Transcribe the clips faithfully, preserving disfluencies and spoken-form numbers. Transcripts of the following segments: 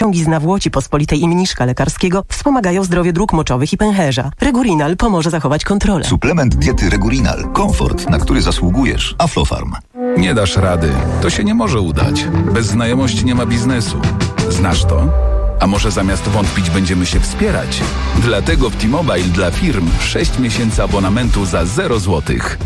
okrągizna w łoci pospolitej i mniszka lekarskiego wspomagają zdrowie dróg moczowych i pęcherza. Regurinal pomoże zachować kontrolę. Suplement diety Regurinal. Komfort, na który zasługujesz. Aflofarm. Nie dasz rady. To się nie może udać. Bez znajomości nie ma biznesu. Znasz to? A może zamiast wątpić będziemy się wspierać? Dlatego w T-Mobile dla firm sześć miesięcy abonamentu za zero złotych.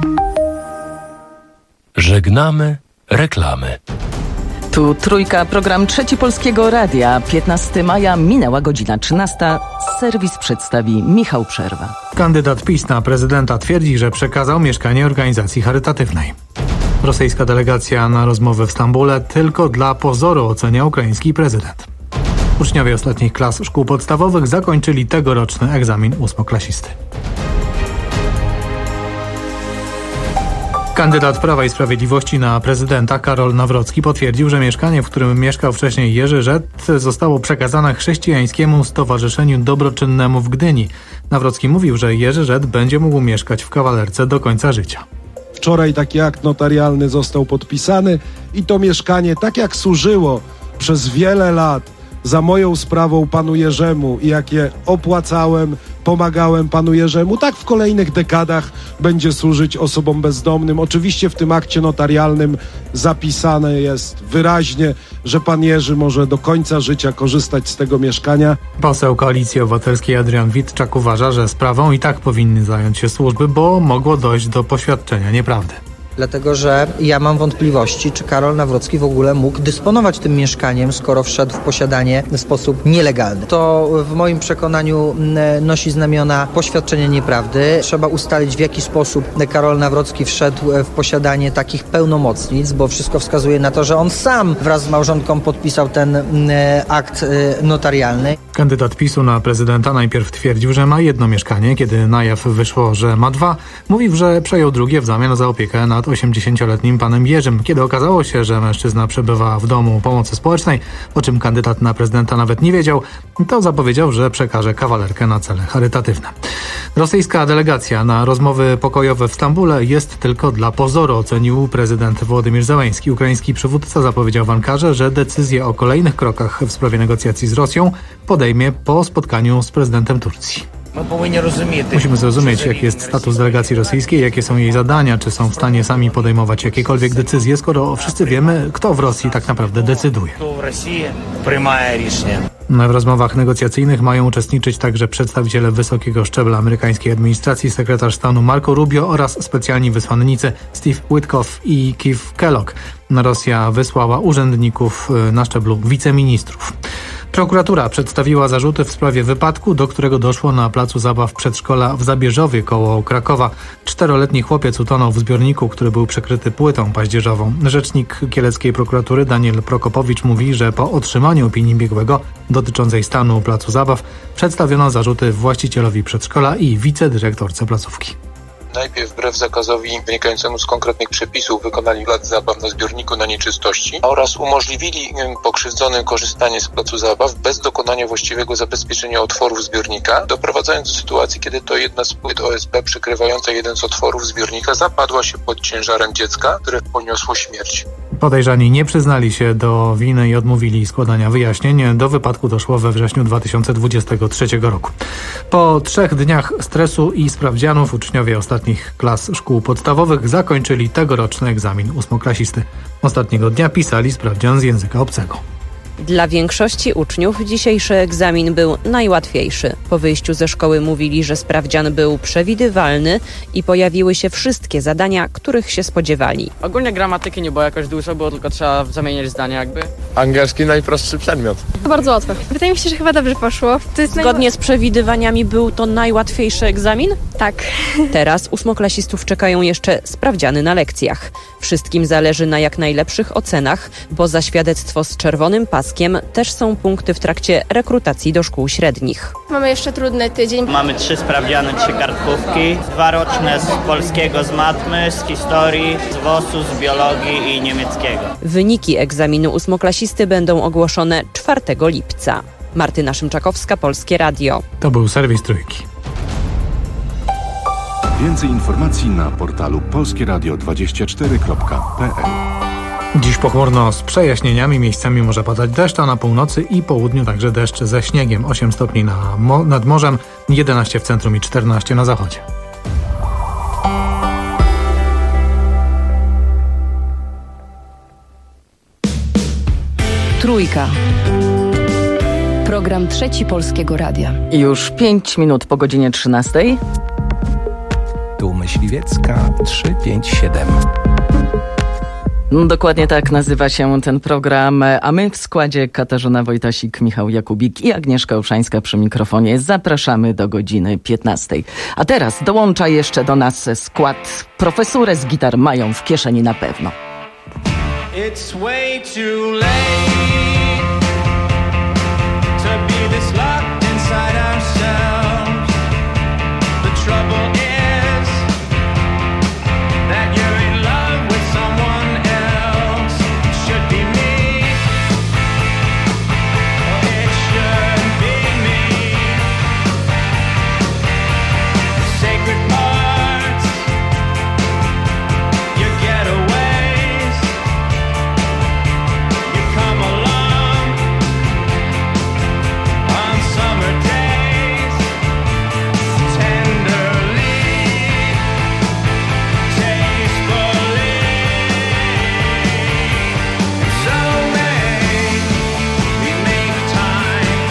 Żegnamy reklamy. Tu Trójka, program Trzeci Polskiego Radia. piętnastego maja minęła godzina trzynasta. Serwis przedstawi Michał Przerwa. Kandydat PiS na prezydenta twierdzi, że przekazał mieszkanie organizacji charytatywnej. Rosyjska delegacja na rozmowę w Stambule tylko dla pozoru ocenia ukraiński prezydent. Uczniowie ostatnich klas szkół podstawowych zakończyli tegoroczny egzamin ósmoklasisty. Kandydat Prawa i Sprawiedliwości na prezydenta Karol Nawrocki potwierdził, że mieszkanie, w którym mieszkał wcześniej Jerzy Rzet, zostało przekazane chrześcijańskiemu stowarzyszeniu dobroczynnemu w Gdyni. Nawrocki mówił, że Jerzy Rzet będzie mógł mieszkać w kawalerce do końca życia. Wczoraj taki akt notarialny został podpisany i to mieszkanie, tak jak służyło przez wiele lat za moją sprawą panu Jerzemu i jak je opłacałem, pomagałem panu Jerzemu, tak w kolejnych dekadach będzie służyć osobom bezdomnym. Oczywiście w tym akcie notarialnym zapisane jest wyraźnie, że pan Jerzy może do końca życia korzystać z tego mieszkania. Poseł Koalicji Obywatelskiej Adrian Witczak uważa, że sprawą i tak powinny zająć się służby, bo mogło dojść do poświadczenia nieprawdy. Dlatego, że ja mam wątpliwości, czy Karol Nawrocki w ogóle mógł dysponować tym mieszkaniem, skoro wszedł w posiadanie w sposób nielegalny. To w moim przekonaniu nosi znamiona poświadczenia nieprawdy. Trzeba ustalić, w jaki sposób Karol Nawrocki wszedł w posiadanie takich pełnomocnic, bo wszystko wskazuje na to, że on sam wraz z małżonką podpisał ten akt notarialny. Kandydat PiSu na prezydenta najpierw twierdził, że ma jedno mieszkanie. Kiedy na jaw wyszło, że ma dwa, mówił, że przejął drugie w zamian za opiekę nad osiemdziesięcioletnim panem Jerzym. Kiedy okazało się, że mężczyzna przebywa w domu pomocy społecznej, o czym kandydat na prezydenta nawet nie wiedział, to zapowiedział, że przekaże kawalerkę na cele charytatywne. Rosyjska delegacja na rozmowy pokojowe w Stambule jest tylko dla pozoru, ocenił prezydent Wołodymyr Zełenski. Ukraiński przywódca zapowiedział w Ankarze, że decyzję o kolejnych krokach w sprawie negocjacji z Rosją podejmie po spotkaniu z prezydentem Turcji. Musimy zrozumieć, jaki jest status delegacji rosyjskiej, jakie są jej zadania, czy są w stanie sami podejmować jakiekolwiek decyzje, skoro wszyscy wiemy, kto w Rosji tak naprawdę decyduje. W rozmowach negocjacyjnych mają uczestniczyć także przedstawiciele wysokiego szczebla amerykańskiej administracji, sekretarz stanu Marco Rubio oraz specjalni wysłannicy Steve Witkoff i Keith Kellogg. Rosja wysłała urzędników na szczeblu wiceministrów. Prokuratura przedstawiła zarzuty w sprawie wypadku, do którego doszło na placu zabaw przedszkola w Zabierzowie koło Krakowa. Czteroletni chłopiec utonął w zbiorniku, który był przykryty płytą paździerzową. Rzecznik kieleckiej prokuratury Daniel Prokopowicz mówi, że po otrzymaniu opinii biegłego dotyczącej stanu placu zabaw przedstawiono zarzuty właścicielowi przedszkola i wicedyrektorce placówki. Najpierw wbrew zakazowi wynikającemu z konkretnych przepisów wykonali plac zabaw na zbiorniku na nieczystości oraz umożliwili pokrzywdzonym korzystanie z placu zabaw bez dokonania właściwego zabezpieczenia otworów zbiornika, doprowadzając do sytuacji, kiedy to jedna z płyt O S B przykrywająca jeden z otworów zbiornika zapadła się pod ciężarem dziecka, które poniosło śmierć. Podejrzani nie przyznali się do winy i odmówili składania wyjaśnień. Do wypadku doszło we wrześniu dwa tysiące dwudziestego trzeciego roku. Po trzech dniach stresu i sprawdzianów uczniowie ostatnich klas szkół podstawowych zakończyli tegoroczny egzamin ósmoklasisty. Ostatniego dnia pisali sprawdzian z języka obcego. Dla większości uczniów dzisiejszy egzamin był najłatwiejszy. Po wyjściu ze szkoły mówili, że sprawdzian był przewidywalny i pojawiły się wszystkie zadania, których się spodziewali. Ogólnie gramatyki nie było jakoś dużo, było tylko trzeba zamieniać zdania jakby. Angielski najprostszy przedmiot. Bardzo łatwe. Wydaje mi się, że chyba dobrze poszło. To jest Zgodnie najła... z przewidywaniami był to najłatwiejszy egzamin? Tak. Teraz ósmoklasistów czekają jeszcze sprawdziany na lekcjach. Wszystkim zależy na jak najlepszych ocenach, bo za świadectwo z czerwonym paskiem też są punkty w trakcie rekrutacji do szkół średnich. Mamy jeszcze trudny tydzień. Mamy trzy sprawdziany, trzy kartkówki, dwa roczne z polskiego, z matmy, z historii, z W O S-u, z biologii i niemieckiego. Wyniki egzaminu ósmoklasisty będą ogłoszone czwartego lipca. Martyna Szymczakowska, Polskie Radio. To był serwis Trójki. Więcej informacji na portalu polskieradio dwadzieścia cztery kropka p l. Dziś pochmurno z przejaśnieniami, miejscami może padać deszcz, a na północy i południu także deszcz ze śniegiem. osiem stopni na mo- nad morzem, jedenaście w centrum i czternaście na zachodzie. Trójka. Program Trzeci Polskiego Radia. Już pięć minut po godzinie trzynastej. Tu Myśliwiecka trzysta pięćdziesiąt siedem. Dokładnie tak nazywa się ten program, a my w składzie Katarzyna Wojtasik, Michał Jakubik i Agnieszka Olszańska przy mikrofonie zapraszamy do godziny piętnastej. A teraz dołącza jeszcze do nas skład Profesurę z gitar mają w kieszeni na pewno. It's way too late to be this locked inside ourselves. The trouble is that you're in love with someone else. It should be me, or it should be me. Sacred parts, your getaways. You come along on summer days, tenderly, tastefully. So may we make time,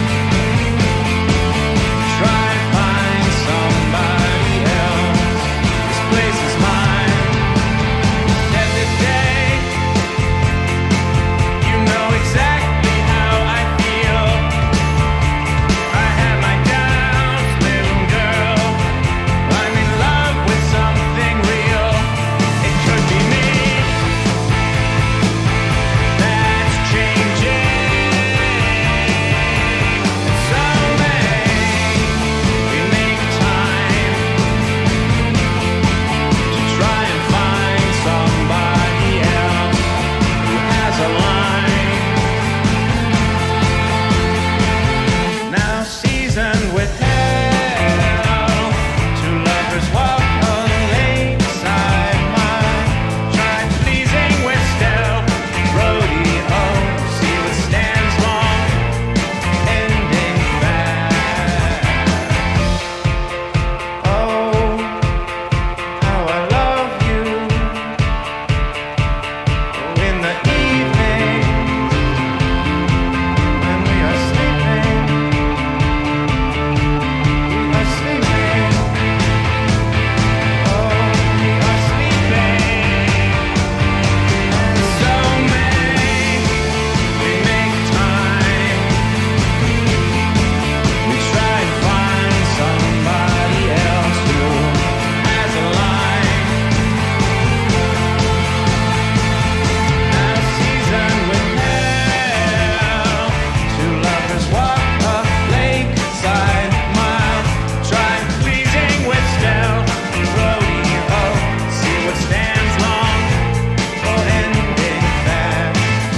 try and find somebody else. This place is mine. Every day, you know exactly how I feel. I have my doubts, little girl. I'm in love with something real. It could be me that's changing. So may we make time to try and find somebody else who has a line. Now seasoned with hell, two lovers walk a lakeside mile, try pleasing with stealth, rodeo, see what stands long, ending fast. Oh, how I love you. In the evening, when we are sleeping, we are sleeping. Oh, we are sleeping. And so may we make time. We try to find somebody else who has a line. Now seasoned with hell, two lovers walk a lakeside mile, try pleasing with stealth, rodeo, see what stands long, or ending fast.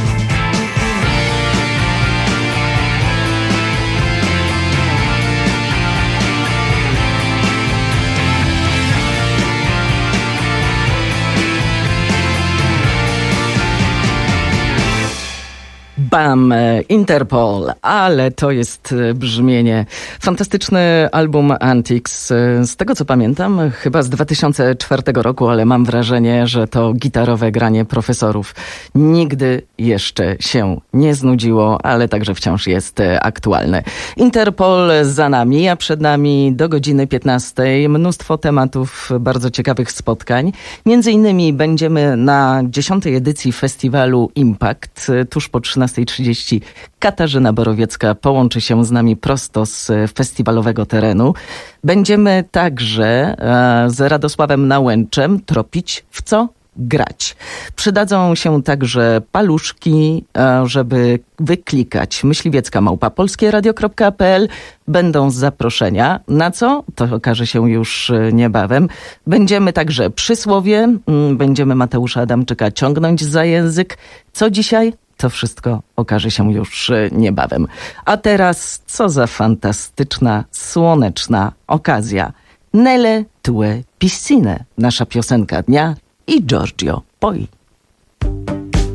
Bam, Interpol, ale to jest e, brzmienie. Fantastyczny album Antics, e, z tego co pamiętam, chyba z dwa tysiące czwartego roku, ale mam wrażenie, że to gitarowe granie profesorów nigdy jeszcze się nie znudziło, ale także wciąż jest e, aktualne. Interpol za nami, a przed nami do godziny piętnastej mnóstwo tematów, bardzo ciekawych spotkań. Między innymi będziemy na dziesiątej edycji festiwalu Impact, e, tuż po trzynastej trzydzieści Katarzyna Borowiecka połączy się z nami prosto z festiwalowego terenu. Będziemy także e, z Radosławem Nałęczem tropić, w co grać. Przydadzą się także paluszki, e, żeby wyklikać myśliwiecka małpa polskieradio kropka p l. Będą zaproszenia. Na co? To okaże się już niebawem. Będziemy także przysłowie. Będziemy Mateusza Adamczyka ciągnąć za język. Co dzisiaj? To wszystko okaże się już niebawem. A teraz, co za fantastyczna, słoneczna okazja. Nelle tue piscine, nasza piosenka dnia i Giorgio Poi.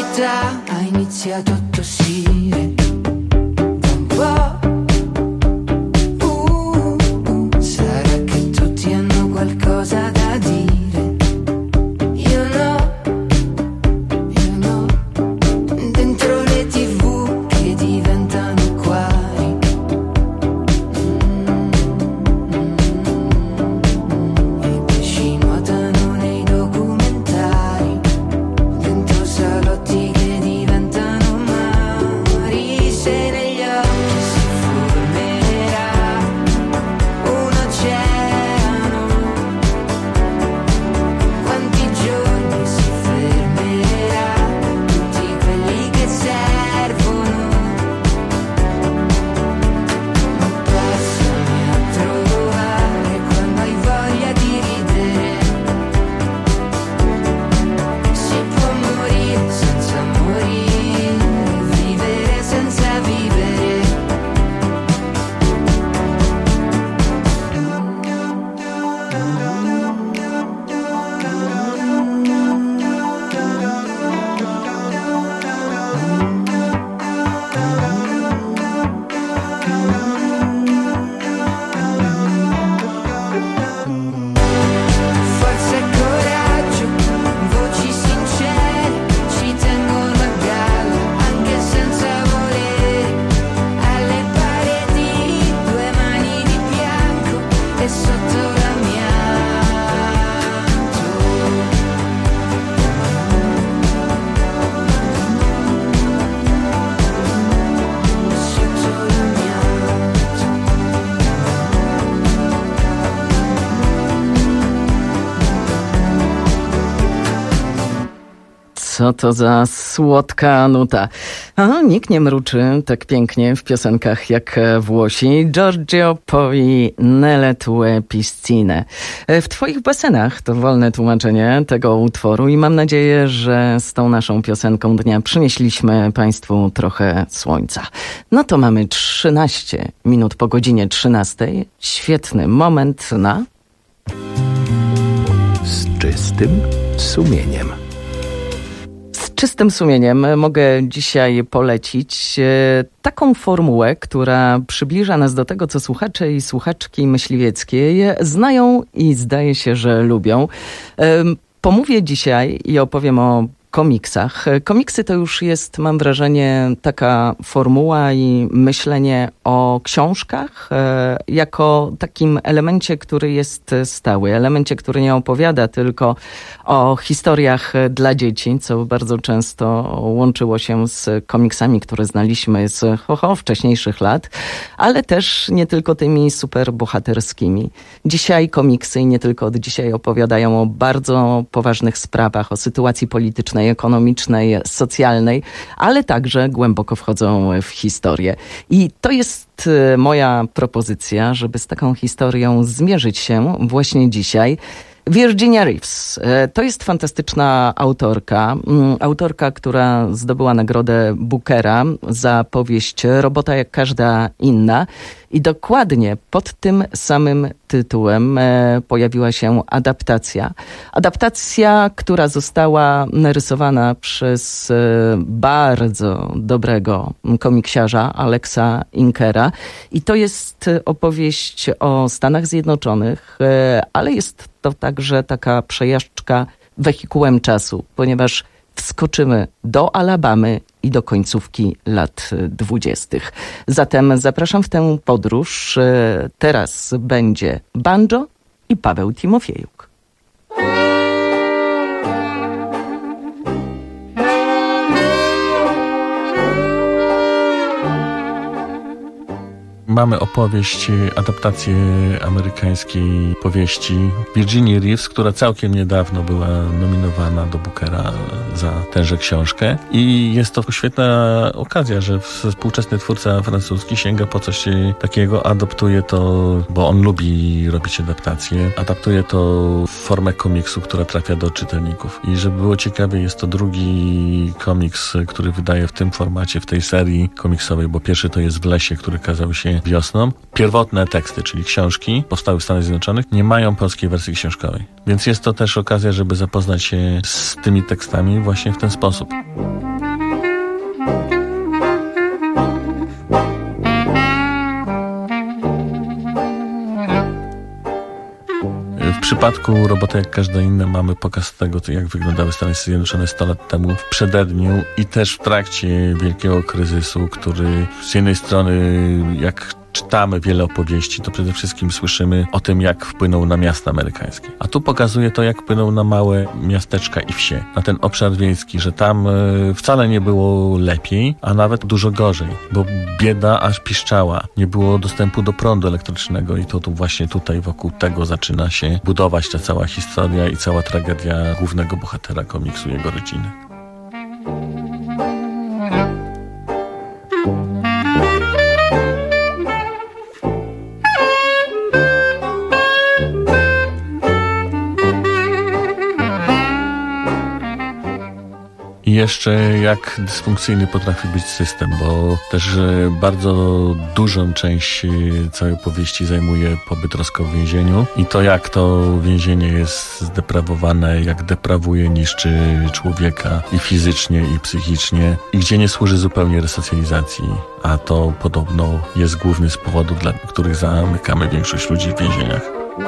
città ha iniziato a tossire da un po'. Uh, uh, sarà che tutti hanno qualcosa da dire. Io no, io no. Dentro le tivù che diventano acquari. Mm, mm, I pesci nuotano nei documentari. Dentro salotti che diventano mari. Se negli occhi si formerà un oceano. Quanti giorni si fermerà tutti quelli che servono. Passami a trovare quando hai voglia di ridere. Si può morire senza morire, vivere senza vivere. Forza e coraggio, voci sincere, ci tengono a galla anche senza volere. Alle pareti due mani di bianco e sotto l'amianto. Sotto l'amianto. Co to za słodka nuta. A nikt nie mruczy tak pięknie w piosenkach jak Włosi. Giorgio poi nelle tue piscine. W twoich basenach to wolne tłumaczenie tego utworu i mam nadzieję, że z tą naszą piosenką dnia przynieśliśmy Państwu trochę słońca. No to mamy trzynaście minut po godzinie trzynastej. Świetny moment na... Z czystym sumieniem. Z czystym sumieniem mogę dzisiaj polecić e, taką formułę, która przybliża nas do tego, co słuchacze i słuchaczki myśliwieckiej znają i zdaje się, że lubią. E, pomówię dzisiaj i opowiem o komiksach. Komiksy to już jest, mam wrażenie, taka formuła i myślenie o książkach e, jako takim elemencie, który jest stały. Elemencie, który nie opowiada tylko o historiach dla dzieci, co bardzo często łączyło się z komiksami, które znaliśmy z ho, ho, wcześniejszych lat, ale też nie tylko tymi superbohaterskimi. Dzisiaj komiksy i nie tylko od dzisiaj opowiadają o bardzo poważnych sprawach, o sytuacji politycznej, ekonomicznej, socjalnej, ale także głęboko wchodzą w historię. I to jest moja propozycja, żeby z taką historią zmierzyć się właśnie dzisiaj. Virginia Reeves to jest fantastyczna autorka, autorka, która zdobyła nagrodę Bookera za powieść Robota jak każda inna i dokładnie pod tym samym tytułem e, pojawiła się adaptacja. Adaptacja, która została narysowana przez e, bardzo dobrego komiksiarza Alexa Inkera i to jest opowieść o Stanach Zjednoczonych, e, ale jest to także taka przejażdżka wehikułem czasu, ponieważ wskoczymy do Alabamy i do końcówki lat dwudziestych. Zatem zapraszam w tę podróż. Teraz będzie banjo i Paweł Timofiejuk. Mamy opowieść, adaptację amerykańskiej powieści Virginii Reeves, która całkiem niedawno była nominowana do Bookera za tęże książkę. I jest to świetna okazja, że współczesny twórca francuski sięga po coś takiego, adaptuje to, bo on lubi robić adaptacje, adaptuje to w formę komiksu, która trafia do czytelników. I żeby było ciekawie, jest to drugi komiks, który wydaje w tym formacie, w tej serii komiksowej, bo pierwszy to jest W lesie, który kazał się wiosną. Pierwotne teksty, czyli książki, powstały w Stanach Zjednoczonych, nie mają polskiej wersji książkowej. Więc jest to też okazja, żeby zapoznać się z tymi tekstami właśnie w ten sposób. przypadku Robota jak każda inna mamy pokaz tego, jak wyglądały Stany Zjednoczone sto lat temu w przededniu i też w trakcie wielkiego kryzysu, który z jednej strony jak czytamy wiele opowieści, to przede wszystkim słyszymy o tym, jak wpłynął na miasta amerykańskie. A tu pokazuje to, jak wpłynął na małe miasteczka i wsie, na ten obszar wiejski, że tam y, wcale nie było lepiej, a nawet dużo gorzej, bo bieda aż piszczała. Nie było dostępu do prądu elektrycznego i to tu właśnie tutaj wokół tego zaczyna się budować ta cała historia i cała tragedia głównego bohatera komiksu, jego rodziny. I jeszcze jak dysfunkcyjny potrafi być system, bo też bardzo dużą część całej opowieści zajmuje pobyt Roscoe w więzieniu i to, jak to więzienie jest zdeprawowane, jak deprawuje, niszczy człowieka i fizycznie, i psychicznie, i gdzie nie służy zupełnie resocjalizacji, a to podobno jest główny z powodów, dla których zamykamy większość ludzi w więzieniach.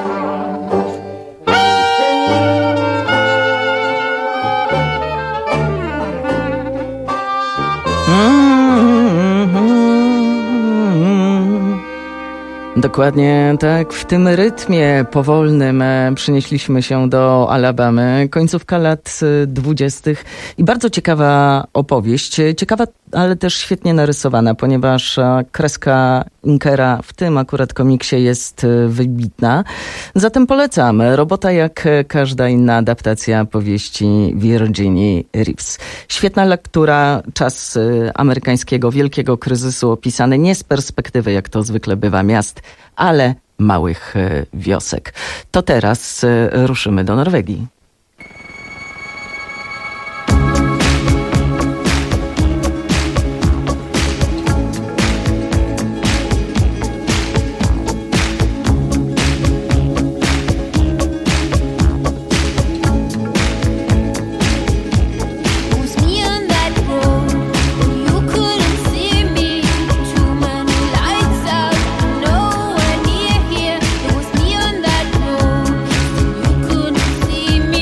Dokładnie tak, w tym rytmie powolnym przenieśliśmy się do Alabamy, końcówka lat dwudziestych i bardzo ciekawa opowieść, ciekawa, ale też świetnie narysowana, ponieważ kreska Inkera w tym akurat komiksie jest wybitna. Zatem polecam. Robota jak każda inna adaptacja powieści Virginia Reeves. Świetna lektura, czas amerykańskiego wielkiego kryzysu opisany nie z perspektywy, jak to zwykle bywa, miast, ale małych wiosek. To teraz ruszymy do Norwegii. See me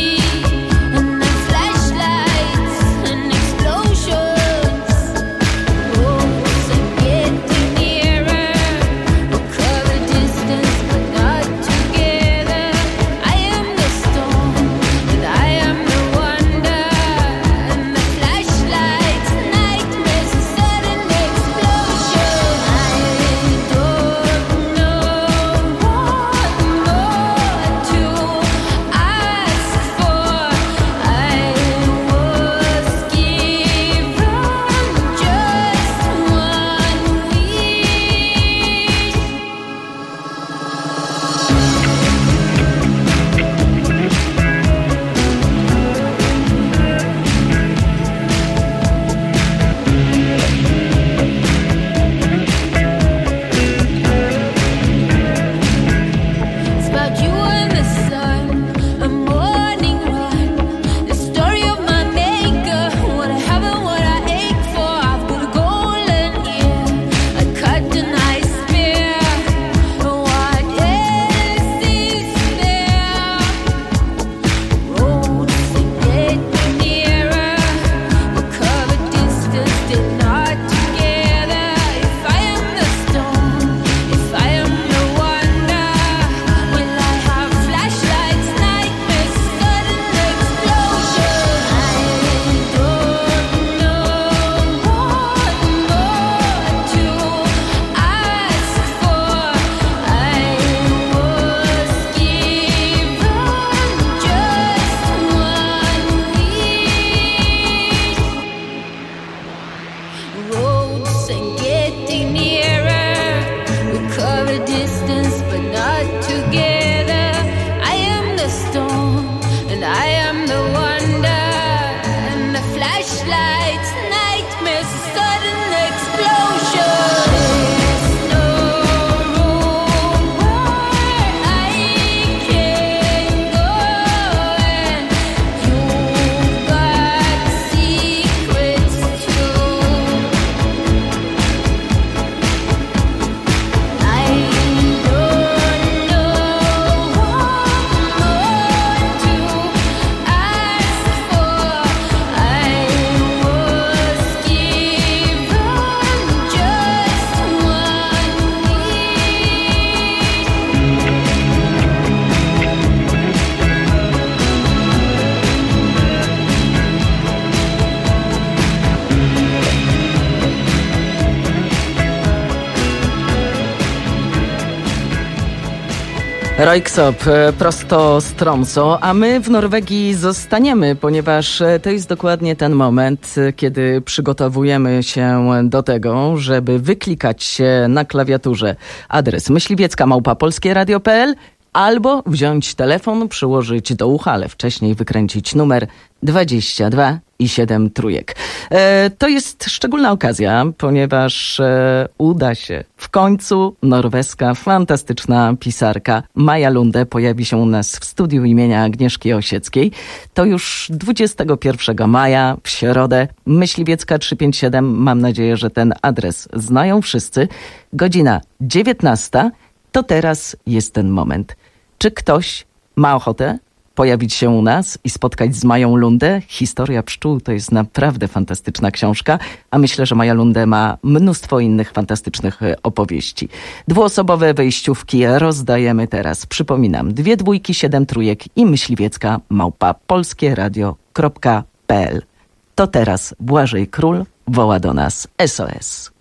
Röyksopp prosto z Tromsø, a my w Norwegii zostaniemy, ponieważ to jest dokładnie ten moment, kiedy przygotowujemy się do tego, żeby wyklikać się na klawiaturze adres myśliwiecka małpa polskie radio kropka p l albo wziąć telefon, przyłożyć do ucha, ale wcześniej wykręcić numer dwadzieścia dwa i siedem trójek. E, to jest szczególna okazja, ponieważ e, uda się w końcu norweska, fantastyczna pisarka Maja Lunde pojawi się u nas w studiu imienia Agnieszki Osieckiej. To już dwudziestego pierwszego maja w środę, Myśliwiecka trzysta pięćdziesiąt siedem. Mam nadzieję, że ten adres znają wszyscy. Godzina dziewiętnasta. To teraz jest ten moment. Czy ktoś ma ochotę pojawić się u nas i spotkać z Mają Lunde? Historia pszczół to jest naprawdę fantastyczna książka, a myślę, że Maja Lunde ma mnóstwo innych fantastycznych opowieści. Dwuosobowe wejściówki rozdajemy teraz. Przypominam, dwie dwójki, siedem trójek i myśliwiecka małpa polskie radio kropka p l. To teraz Błażej Król woła do nas S O S.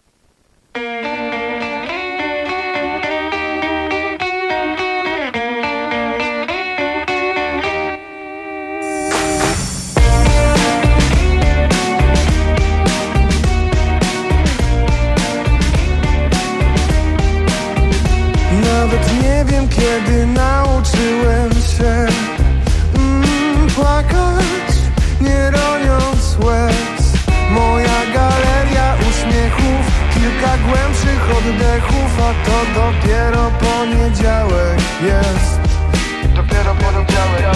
Nawet nie wiem, kiedy nauczyłem się mm, płakać, nie roniąc łez. Moja galeria uśmiechów, kilka głębszych oddechów, a to dopiero poniedziałek jest. Dopiero poniedziałek.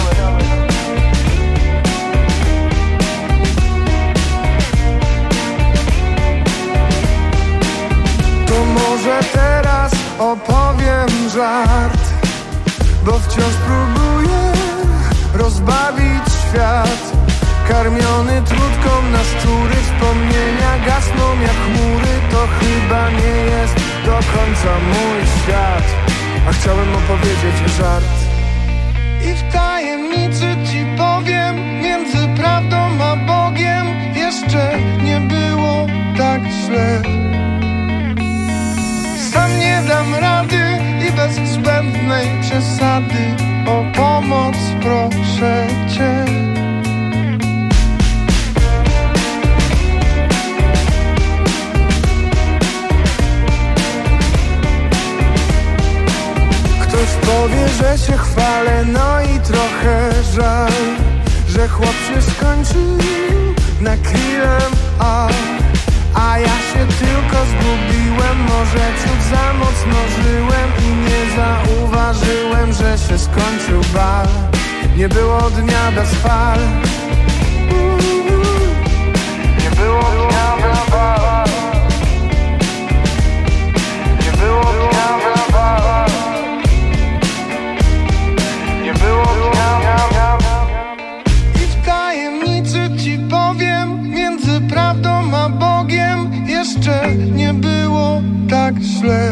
To może teraz opowiem żart, bo wciąż próbuję rozbawić świat. Karmiony trutką na szczury, wspomnienia gasną jak chmury. To chyba nie jest do końca mój świat, a chciałem opowiedzieć żart. I w tajemnicy ci powiem, między prawdą a Bogiem jeszcze nie było tak źle. Sam nie dam rady i bez zbędnej przesady o pomoc proszę cię. Ktoś powie, że się chwalę, no i trochę żal, że chłop się skończył na killem A. A ja się tylko zgubiłem, może ciut za mocno żyłem i nie zauważyłem, że się skończył bal. Nie było dnia bez fal. Nie było dnia bez fal. Nie było dnia bez fal. Nie było dnia bez fal. I w tajemnicy ci powiem, między prawdą a Bogiem jeszcze nie było tak źle.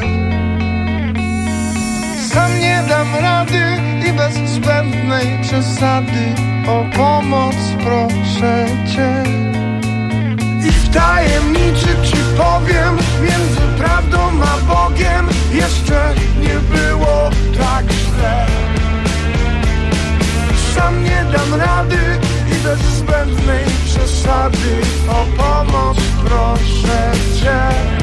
Sam nie dam rady i bez zbędnej przesady o pomoc proszę cię. I w tajemnicy ci powiem, między prawdą a Bogiem jeszcze nie było tak źle. Sam nie dam rady i bez zbędnej przesady o pomoc proszę cię.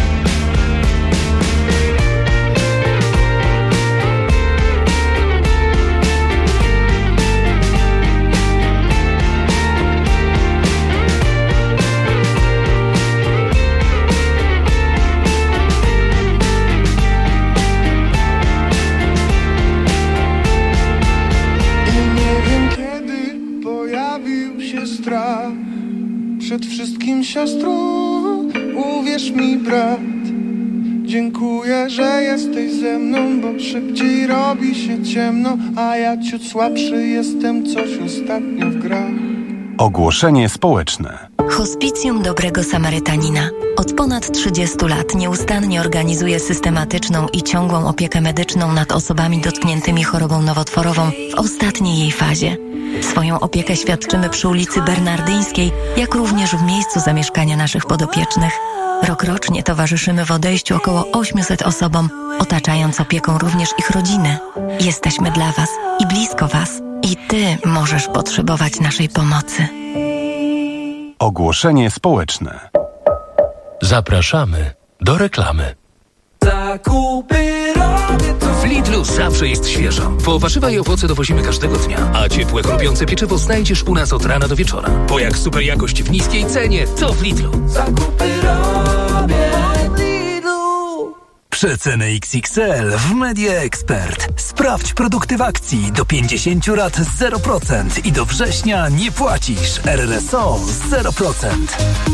Przed wszystkim siostro, uwierz mi brat, dziękuję, że jesteś ze mną, bo szybciej robi się ciemno, a ja ciut słabszy jestem coś ostatnio w grach. Ogłoszenie społeczne. Hospicjum Dobrego Samarytanina od ponad trzydziestu lat nieustannie organizuje systematyczną i ciągłą opiekę medyczną nad osobami dotkniętymi chorobą nowotworową w ostatniej jej fazie. Swoją opiekę świadczymy przy ulicy Bernardyńskiej, jak również w miejscu zamieszkania naszych podopiecznych. Rokrocznie towarzyszymy w odejściu około ośmiuset osobom, otaczając opieką również ich rodziny. Jesteśmy dla Was i blisko Was. I Ty możesz potrzebować naszej pomocy. Ogłoszenie społeczne. Zapraszamy do reklamy. Zakupy robię tu. W Lidlu zawsze jest świeżo, bo warzywa i owoce dowozimy każdego dnia, a ciepłe, chrupiące pieczywo znajdziesz u nas od rana do wieczora. Bo jak super jakość w niskiej cenie, to w Lidlu. Zakupy robię w Lidlu. Przeceny X X L w Media Expert. Sprawdź produkty w akcji do pięćdziesięciu lat zero procent i do września nie płacisz. R R S O zero procent.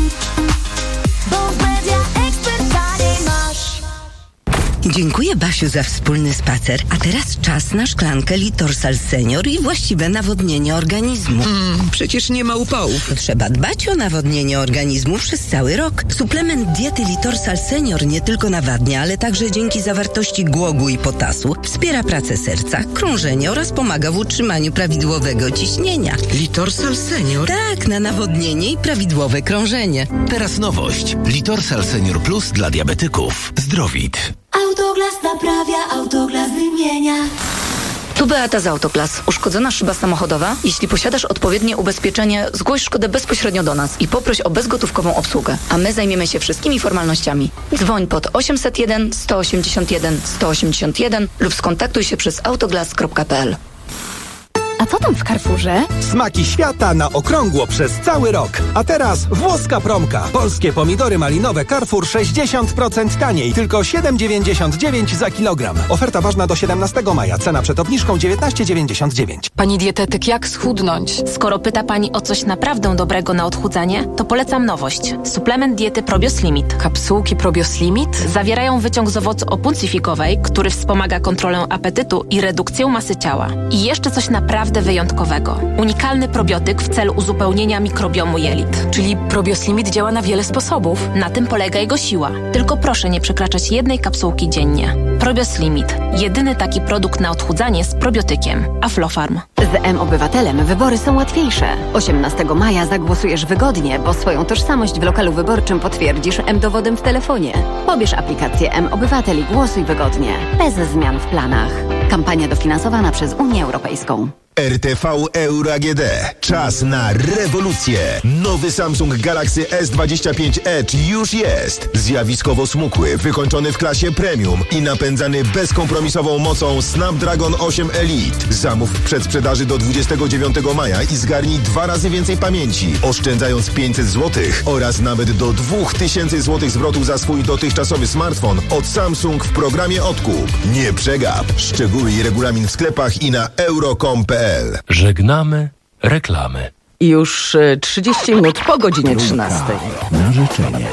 Dziękuję, Basiu, za wspólny spacer. A teraz czas na szklankę Litorsal Senior i właściwe nawodnienie organizmu. Mm, przecież nie ma upałów. Trzeba dbać o nawodnienie organizmu przez cały rok. Suplement diety Litorsal Senior nie tylko nawadnia, ale także dzięki zawartości głogu i potasu wspiera pracę serca, krążenie oraz pomaga w utrzymaniu prawidłowego ciśnienia. Litorsal Senior? Tak, na nawodnienie i prawidłowe krążenie. Teraz nowość. Litorsal Senior Plus dla diabetyków. Zdrowit. Autoglas naprawia, Autoglas wymienia. Tu Beata z Autoglas. Uszkodzona szyba samochodowa? Jeśli posiadasz odpowiednie ubezpieczenie, zgłoś szkodę bezpośrednio do nas i poproś o bezgotówkową obsługę, a my zajmiemy się wszystkimi formalnościami. Dzwoń pod osiemset jeden sto osiemdziesiąt jeden sto osiemdziesiąt jeden lub skontaktuj się przez autoglas kropka p l. A co tam w Carrefourze? Smaki świata na okrągło przez cały rok. A teraz włoska promka. Polskie pomidory malinowe Carrefour sześćdziesiąt procent taniej. Tylko siedem dziewięćdziesiąt dziewięć za kilogram. Oferta ważna do siedemnastego maja. Cena przed obniżką dziewiętnaście dziewięćdziesiąt dziewięć. Pani dietetyk, jak schudnąć? Skoro pyta Pani o coś naprawdę dobrego na odchudzanie, to polecam nowość. Suplement diety Probios Limit. Kapsułki Probios Limit? Zawierają wyciąg z owocu opuncji fikowej, który wspomaga kontrolę apetytu i redukcję masy ciała. I jeszcze coś naprawdę wyjątkowego. Unikalny probiotyk w celu uzupełnienia mikrobiomu jelit. Czyli Probios Limit działa na wiele sposobów. Na tym polega jego siła. Tylko proszę nie przekraczać jednej kapsułki dziennie. Probios Limit. Jedyny taki produkt na odchudzanie z probiotykiem. Aflofarm. Z M-Obywatelem wybory są łatwiejsze. osiemnastego maja zagłosujesz wygodnie, bo swoją tożsamość w lokalu wyborczym potwierdzisz M-Dowodem w telefonie. Pobierz aplikację M-Obywatel i głosuj wygodnie. Bez zmian w planach. Kampania dofinansowana przez Unię Europejską. R T V Euro A G D. Czas na rewolucję. Nowy Samsung Galaxy S dwadzieścia pięć Edge już jest. Zjawiskowo smukły, wykończony w klasie premium i napędzany bezkompromisową mocą Snapdragon osiem Elite. Zamów w przedsprzedaży do dwudziestego dziewiątego maja i zgarnij dwa razy więcej pamięci, oszczędzając pięćset złotych oraz nawet do dwa tysiące złotych zwrotu za swój dotychczasowy smartfon od Samsung w programie Odkup. Nie przegap. Szczegóły i regulamin w sklepach i na euro kropka com kropka p l. Żegnamy reklamy. I już trzydzieści minut po godzinie trzynastej. Na życzenie.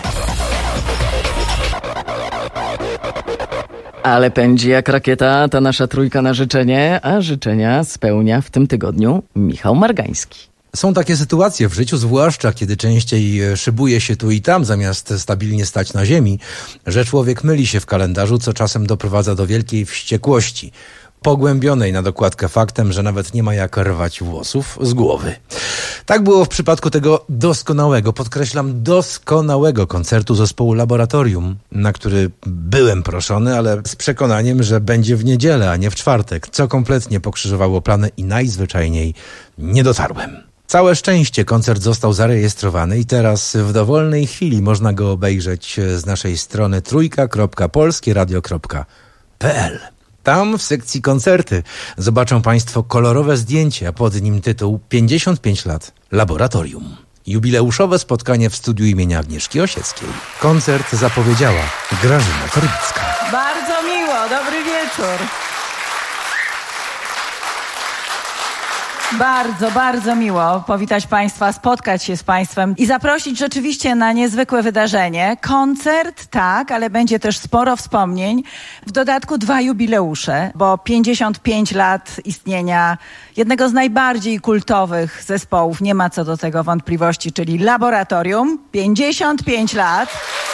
Ale pędzi jak rakieta ta nasza trójka na życzenie, a życzenia spełnia w tym tygodniu Michał Margański. Są takie sytuacje w życiu, zwłaszcza kiedy częściej szybuje się tu i tam, zamiast stabilnie stać na ziemi, że człowiek myli się w kalendarzu, co czasem doprowadza do wielkiej wściekłości, pogłębionej na dokładkę faktem, że nawet nie ma jak rwać włosów z głowy. Tak było w przypadku tego doskonałego, podkreślam, doskonałego koncertu zespołu Laboratorium, na który byłem proszony, ale z przekonaniem, że będzie w niedzielę, a nie w czwartek, co kompletnie pokrzyżowało plany i najzwyczajniej nie dotarłem. Całe szczęście koncert został zarejestrowany i teraz w dowolnej chwili można go obejrzeć z naszej strony trójka kropka polskie radio kropka p l. Tam w sekcji koncerty zobaczą Państwo kolorowe zdjęcie, a pod nim tytuł pięćdziesiąt pięć lat Laboratorium. Jubileuszowe spotkanie w studiu imienia Agnieszki Osieckiej. Koncert zapowiedziała Grażyna Torbicka. Bardzo miło, dobry wieczór. Bardzo, bardzo miło powitać Państwa, spotkać się z Państwem i zaprosić rzeczywiście na niezwykłe wydarzenie. Koncert, tak, ale będzie też sporo wspomnień. W dodatku dwa jubileusze, bo pięćdziesiąt pięć lat istnienia jednego z najbardziej kultowych zespołów, nie ma co do tego wątpliwości, czyli Laboratorium. pięćdziesiąt pięć lat.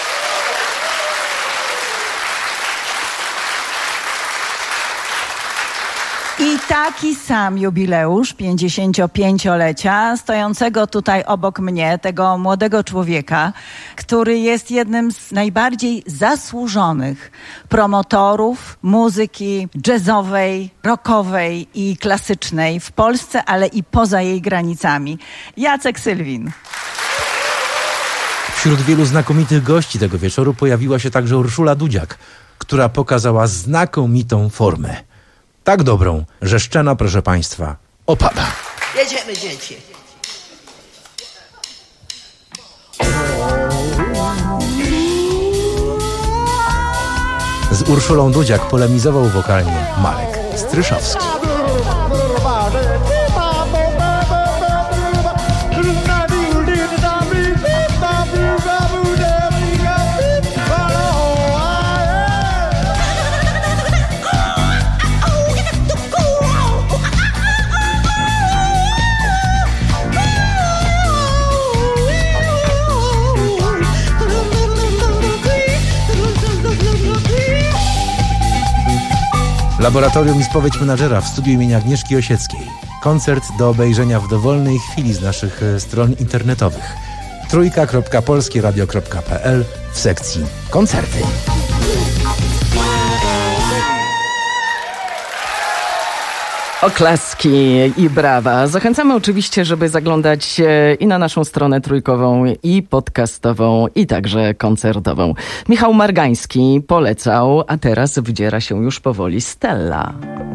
I taki sam jubileusz pięćdziesięciopięciolecia stojącego tutaj obok mnie, tego młodego człowieka, który jest jednym z najbardziej zasłużonych promotorów muzyki jazzowej, rockowej i klasycznej w Polsce, ale i poza jej granicami. Jacek Sylwin. Wśród wielu znakomitych gości tego wieczoru pojawiła się także Urszula Dudziak, która pokazała znakomitą formę. Tak dobrą, że szczena, proszę Państwa, opada. Jedziemy, dzieci. Z Urszulą Dudziak polemizował wokalnie Marek Stryszowski. Laboratorium i spowiedź menadżera w studiu imienia Agnieszki Osieckiej. Koncert do obejrzenia w dowolnej chwili z naszych stron internetowych. trójka kropka polskie radio kropka p l w sekcji koncerty. Oklaski i brawa. Zachęcamy oczywiście, żeby zaglądać i na naszą stronę trójkową, i podcastową, i także koncertową. Michał Margański polecał, a teraz wdziera się już powoli Stella.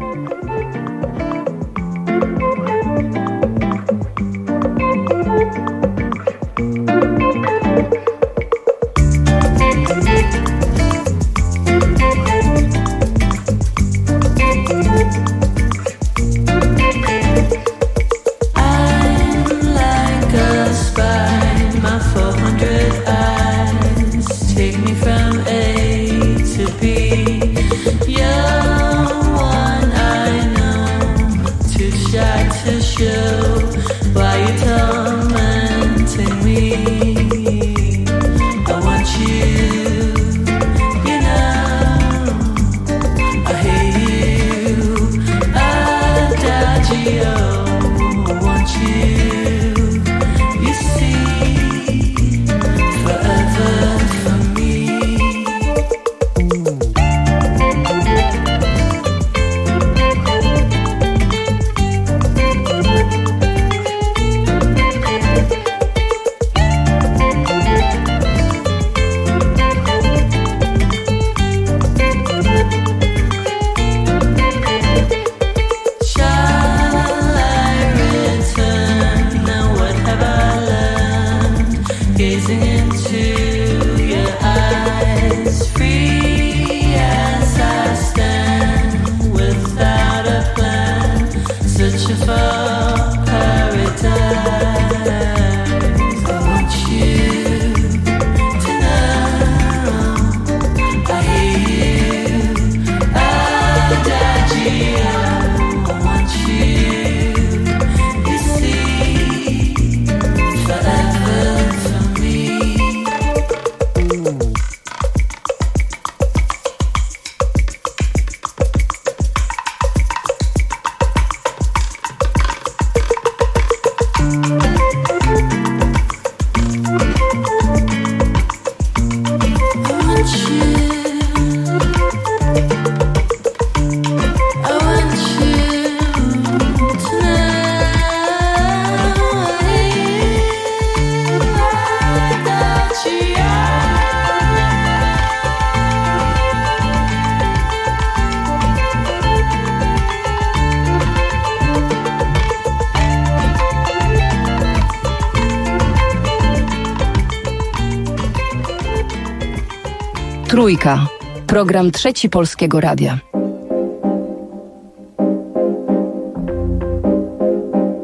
Trójka. Program Trzeci Polskiego Radia.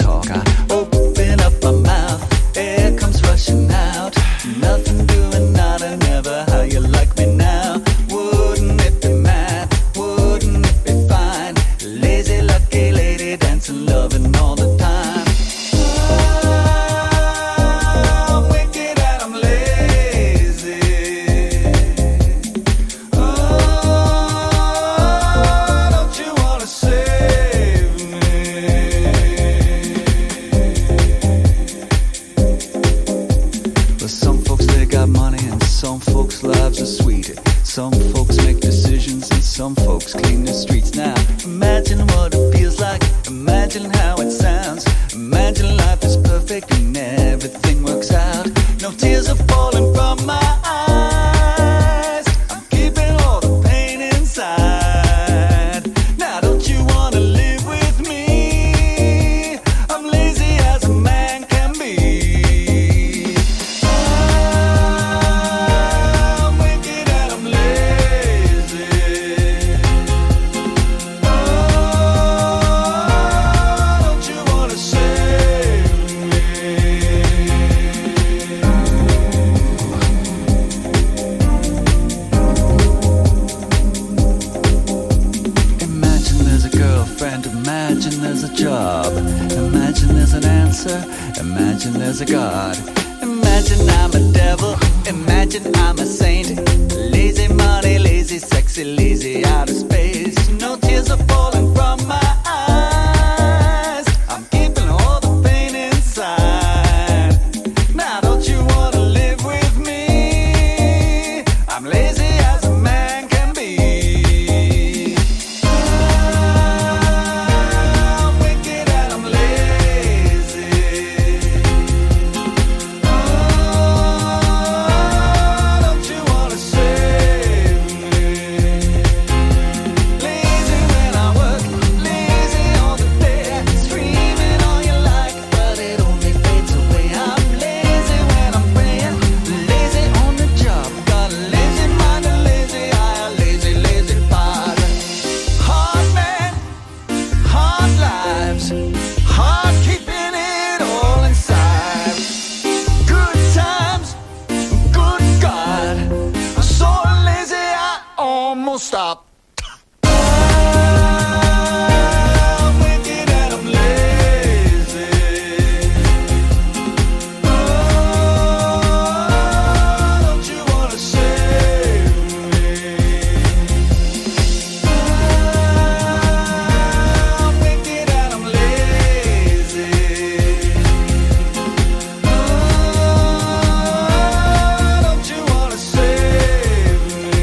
talk. I open up my mouth, air comes rushing out. Nothing doing, nada, never. How you like me now? Wouldn't it be mad? Wouldn't it be fine? Lazy, lucky lady, dancing, loving all the time. I'm wicked and I'm lazy. Oh, don't you wanna save me? But some folks, they got money and some folks' lives are sweet. Some folks make decisions and some folks clean the streets. Now imagine what it feels like, imagine how it sounds. Imagine life is perfect and everything works out. No tears are falling from my eyes. I'm keeping all the pain inside. Now don't you wanna live with me? I'm lazy as a man can be. I'm wicked and I'm lazy. Oh, don't you wanna save me? Imagine there's a girlfriend, imagine there's a job, imagine there's an answer, imagine there's a God. Imagine I'm a devil, imagine I'm a saint. Lazy money, lazy sexy, lazy out of space. No tears are falling from my eyes. I'm keeping all the pain inside. Now don't you wanna live with me? I'm lazy as a man can be. I'm wicked and I'm lazy. Oh, don't you wanna save me? Lazy when I work, lazy all the day, screaming all you like, but it only fades away. I'm lazy when I'm praying, lazy on the job, got a lazy mind, a lazy eye, a lazy, lazy body. Hard men, hard lives, hard keeping it all inside. Good times, good God, I'm so lazy I almost stop. I'm wicked and I'm lazy. Oh, don't you wanna save me? I'm wicked and I'm lazy. Oh, don't you wanna save me?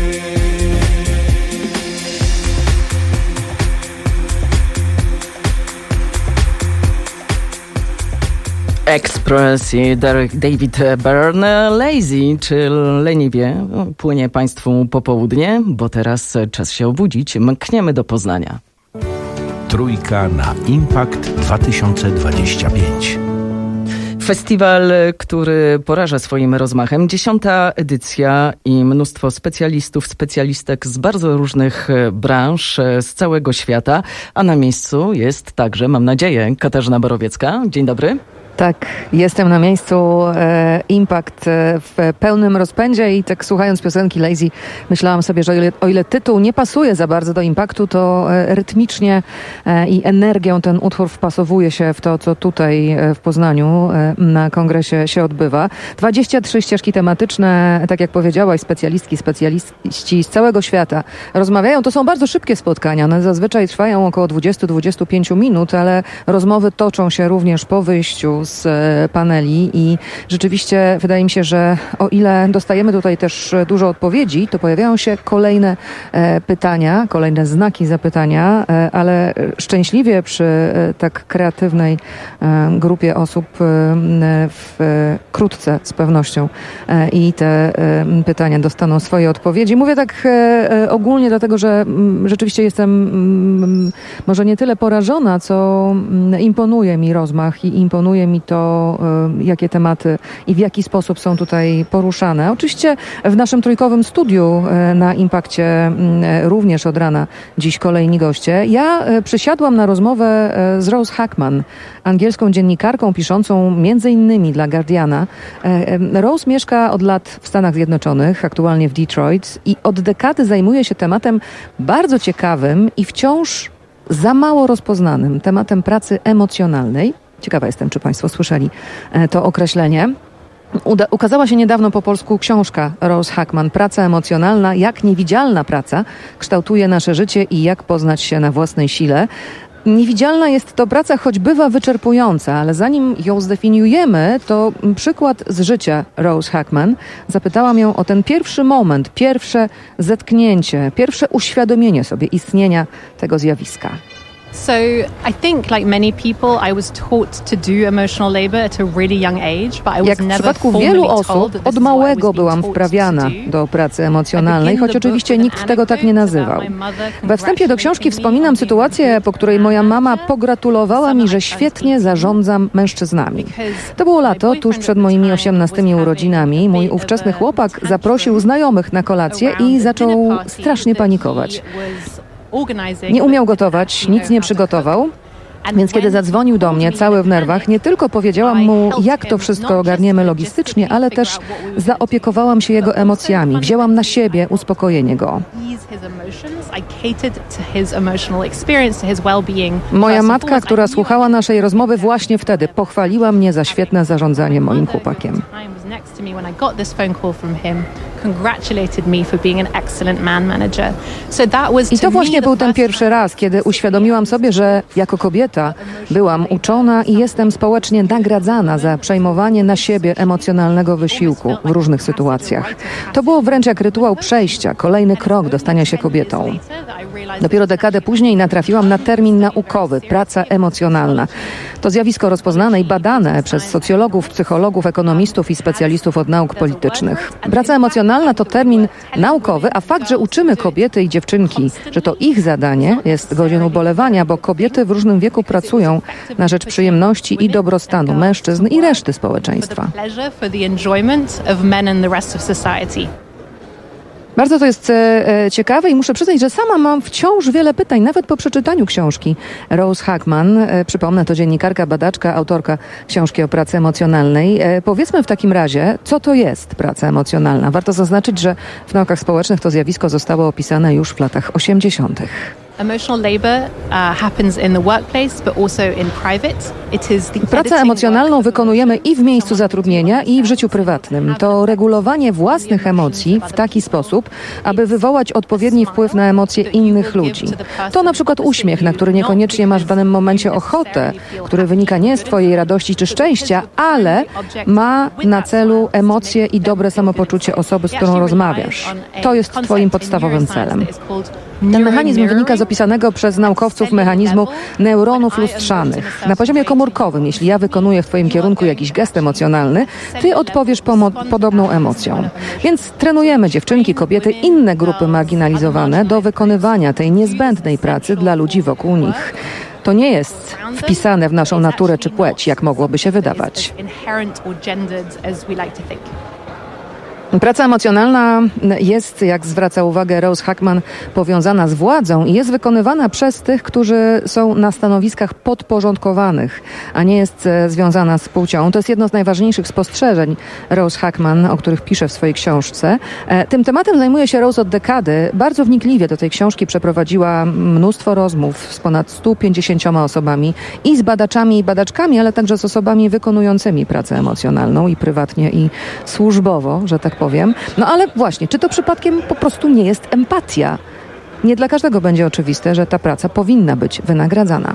Express i David Byrne, Lazy, czy leniwie. Płynie Państwu popołudnie, bo teraz czas się obudzić. Mkniemy do Poznania. Trójka na Impact dwa tysiące dwudziesty piąty. Festiwal, który poraża swoim rozmachem. Dziesiąta edycja i mnóstwo specjalistów, specjalistek z bardzo różnych branż z całego świata. A na miejscu jest także, mam nadzieję, Katarzyna Borowiecka. Dzień dobry. Tak, jestem na miejscu. e, Impact e, w pełnym rozpędzie i tak słuchając piosenki Lazy myślałam sobie, że o ile, o ile tytuł nie pasuje za bardzo do Impactu, to e, rytmicznie e, i energią ten utwór wpasowuje się w to, co tutaj e, w Poznaniu e, na kongresie się odbywa. dwadzieścia trzy ścieżki tematyczne, tak jak powiedziałaś, specjalistki, specjaliści z całego świata rozmawiają. To są bardzo szybkie spotkania. One zazwyczaj trwają około dwadzieścia do dwudziestu pięciu minut, ale rozmowy toczą się również po wyjściu z paneli i rzeczywiście wydaje mi się, że o ile dostajemy tutaj też dużo odpowiedzi, to pojawiają się kolejne e, pytania, kolejne znaki zapytania, e, ale szczęśliwie przy e, tak kreatywnej e, grupie osób e, w, e, wkrótce z pewnością e, i te e, pytania dostaną swoje odpowiedzi. Mówię tak e, ogólnie dlatego, że m, rzeczywiście jestem m, może nie tyle porażona, co m, imponuje mi rozmach i imponuje mi mi to, jakie tematy i w jaki sposób są tutaj poruszane. Oczywiście w naszym trójkowym studiu na Impakcie również od rana dziś kolejni goście. Ja przysiadłam na rozmowę z Rose Hackman, angielską dziennikarką piszącą między innymi dla Guardiana. Rose mieszka od lat w Stanach Zjednoczonych, aktualnie w Detroit, i od dekady zajmuje się tematem bardzo ciekawym i wciąż za mało rozpoznanym, tematem pracy emocjonalnej. Ciekawa jestem, czy Państwo słyszeli to określenie. Uda- ukazała się niedawno po polsku książka Rose Hackman, Praca emocjonalna, jak niewidzialna praca kształtuje nasze życie i jak poznać się na własnej sile. Niewidzialna jest to praca, choć bywa wyczerpująca, ale zanim ją zdefiniujemy, to przykład z życia Rose Hackman. Zapytałam ją o ten pierwszy moment, pierwsze zetknięcie, pierwsze uświadomienie sobie istnienia tego zjawiska. So I think, like many people, I was taught to do emotional labor at a really young age, but I was Jak w never przypadku formally wielu told osób, that od this is what I małego was being byłam taught wprawiana to do. do pracy emocjonalnej, choć oczywiście nikt tego tak nie nazywał. We wstępie do książki wspominam sytuację, po której moja mama pogratulowała mi, że świetnie zarządzam mężczyznami. To było lato, tuż przed moimi osiemnastymi urodzinami. Mój ówczesny chłopak zaprosił znajomych na kolację i zaczął strasznie panikować. Nie umiał gotować, nic nie przygotował. Więc kiedy zadzwonił do mnie cały w nerwach, nie tylko powiedziałam mu, jak to wszystko ogarniemy logistycznie, ale też zaopiekowałam się jego emocjami. Wzięłam na siebie uspokojenie go. Moja matka, która słuchała naszej rozmowy właśnie wtedy, pochwaliła mnie za świetne zarządzanie moim chłopakiem. I to właśnie był ten pierwszy raz, kiedy uświadomiłam sobie, że jako kobieta byłam uczona i jestem społecznie nagradzana za przejmowanie na siebie emocjonalnego wysiłku w różnych sytuacjach. To było wręcz jak rytuał przejścia, kolejny krok do stania się kobietą. Dopiero dekadę później natrafiłam na termin naukowy, praca emocjonalna. To zjawisko rozpoznane i badane przez socjologów, psychologów, ekonomistów i specjalistów od nauk politycznych. Praca emocjonalna to termin naukowy, a fakt, że uczymy kobiety i dziewczynki, że to ich zadanie, jest godzien ubolewania, bo kobiety w różnym wieku pracują na rzecz przyjemności i dobrostanu mężczyzn i reszty społeczeństwa. Bardzo to jest e, ciekawe i muszę przyznać, że sama mam wciąż wiele pytań, nawet po przeczytaniu książki Rose Hackman. E, przypomnę, to dziennikarka, badaczka, autorka książki o pracy emocjonalnej. E, powiedzmy w takim razie, co to jest praca emocjonalna. Warto zaznaczyć, że w naukach społecznych to zjawisko zostało opisane już w latach osiemdziesiątych. Emotional labor uh, happens in the workplace, but also in private. It is the Pracę emocjonalną wykonujemy i w miejscu zatrudnienia, i w życiu prywatnym. To regulowanie własnych emocji w taki sposób, aby wywołać odpowiedni wpływ na emocje innych ludzi. To na przykład uśmiech, na który niekoniecznie masz w danym momencie ochotę, który wynika nie z twojej radości czy szczęścia, ale ma na celu emocje i dobre samopoczucie osoby, z którą rozmawiasz. To jest twoim podstawowym celem. Ten mechanizm wynika z opisanego przez naukowców mechanizmu neuronów lustrzanych. Na poziomie komórkowym, jeśli ja wykonuję w twoim kierunku jakiś gest emocjonalny, ty odpowiesz pomo- podobną emocją. Więc trenujemy dziewczynki, kobiety, inne grupy marginalizowane do wykonywania tej niezbędnej pracy dla ludzi wokół nich. To nie jest wpisane w naszą naturę czy płeć, jak mogłoby się wydawać. Praca emocjonalna jest, jak zwraca uwagę Rose Hackman, powiązana z władzą i jest wykonywana przez tych, którzy są na stanowiskach podporządkowanych, a nie jest związana z płcią. To jest jedno z najważniejszych spostrzeżeń Rose Hackman, o których pisze w swojej książce. Tym tematem zajmuje się Rose od dekady. Bardzo wnikliwie do tej książki przeprowadziła mnóstwo rozmów z ponad stu pięćdziesięcioma osobami i z badaczami i badaczkami, ale także z osobami wykonującymi pracę emocjonalną i prywatnie, i służbowo, że tak powiem. No ale właśnie, czy to przypadkiem po prostu nie jest empatia? Nie dla każdego będzie oczywiste, że ta praca powinna być wynagradzana.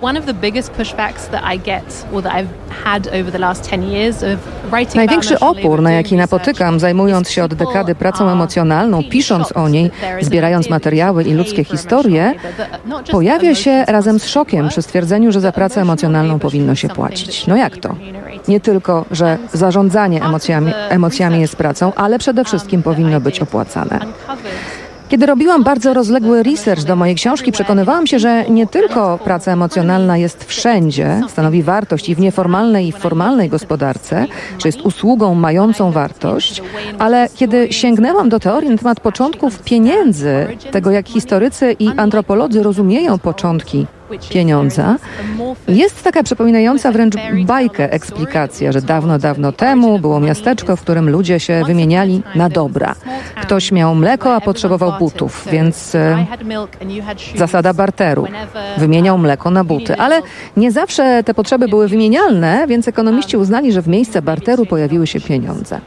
Największy opór, na jaki napotykam, zajmując się od dekady pracą emocjonalną, pisząc o niej, zbierając materiały i ludzkie historie, pojawia się razem z szokiem przy stwierdzeniu, że za pracę emocjonalną powinno się płacić. No jak to? Nie tylko, że zarządzanie emocjami, emocjami jest pracą, ale przede wszystkim powinno być opłacane. Kiedy robiłam bardzo rozległy research do mojej książki, przekonywałam się, że nie tylko praca emocjonalna jest wszędzie, stanowi wartość i w nieformalnej i w formalnej gospodarce, czy jest usługą mającą wartość, ale kiedy sięgnęłam do teorii na temat początków pieniędzy, tego jak historycy i antropolodzy rozumieją początki pieniądza, jest taka przypominająca wręcz bajkę eksplikacja, że dawno, dawno temu było miasteczko, w którym ludzie się wymieniali na dobra. Ktoś miał mleko, a potrzebował butów, więc e, zasada barteru. Wymieniał mleko na buty. Ale nie zawsze te potrzeby były wymienialne, więc ekonomiści uznali, że w miejsce barteru pojawiły się pieniądze.